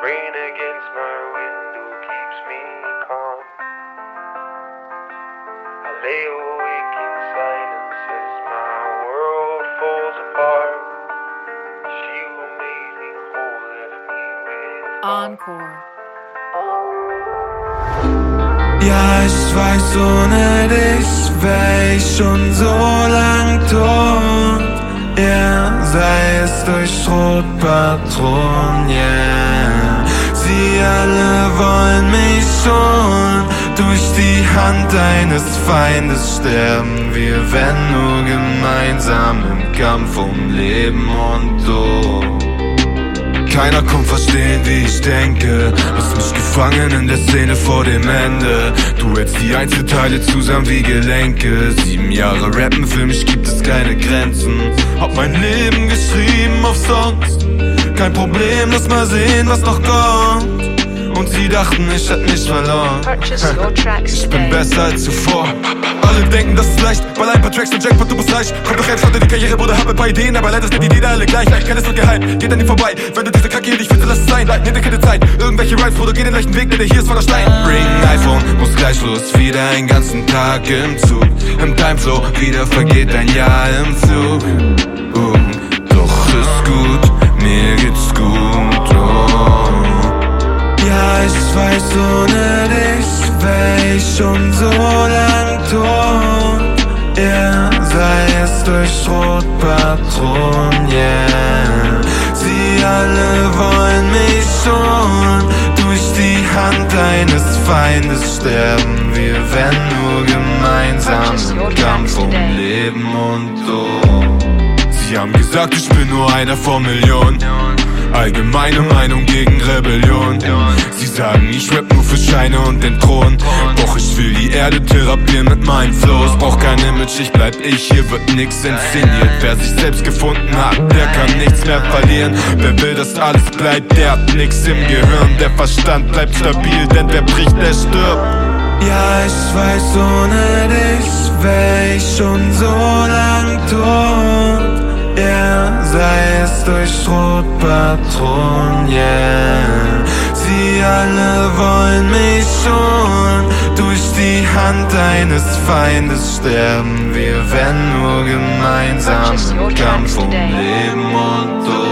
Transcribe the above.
Rain against my window keeps me calm. I lay awake in silence as my world falls apart. She who made me whole left me with Encore. Ja, ich weiß, ohne dich wär ich schon so lang tot. Yeah, sei es durch Rotpatron, yeah. Sie alle wollen mich schon durch die Hand eines Feindes sterben. Wir werden nur gemeinsam im Kampf um Leben und Tod. Keiner kommt verstehen, wie ich denke. Hast mich gefangen in der Szene vor dem Ende. Du hältst die Einzelteile zusammen wie Gelenke. 7 Jahre rappen, für mich gibt es keine Grenzen. Hab mein Leben geschrieben auf Songs. Kein Problem, lass mal sehen, was noch kommt. Und sie dachten, ich hätt mich verloren. Ich bin besser als zuvor. Alle denken, das ist leicht, weil ein paar Tracks und Jackpot, du bist reich. Komm doch jetzt, Leute, die Karriere, Bruder, hab ein paar Ideen. Aber leider sind die Ideen alle gleich. Keines wird geheim, geht an ihm vorbei. Wenn du diese Kacke hier nicht findest, lass es sein. Nimm dir keine Zeit, irgendwelche Rides, Bruder, geh den leichten Weg, denn der hier ist voller Stein. Ring, iPhone, muss gleich los. Wieder einen ganzen Tag im Zug. Im Timeflow, wieder vergeht ein Jahr im Flug. Doch ist gut, mir geht's gut, oh. Ja, ich weiß, ohne dich wär ich schon so lang tot. Yeah, sei es durch Rotpatron, yeah. Sie alle wollen mich schon durch die Hand eines Feindes sterben. Wir werden nur gemeinsam im Kampf um Leben und Tod. Sie haben gesagt, ich bin nur einer von Millionen. Allgemeine Meinung gegen Rebellion. Sie sagen, ich rap nur für Scheine und den Thron. Doch ich will die Erde therapieren mit meinen Flows. Brauch kein Image, ich bleib ich, hier wird nix inszeniert. Wer sich selbst gefunden hat, der kann nichts mehr verlieren. Wer will, dass alles bleibt, der hat nix im Gehirn. Der Verstand bleibt stabil, denn wer bricht, der stirbt. Ja, ich weiß, ohne dich wär ich schon so lang tot. Yeah, sei es durch Rotpatron, yeah. Sie alle wollen mich schon durch die Hand eines Feindes sterben. Wir werden nur gemeinsam im Kampf um Leben und Tod.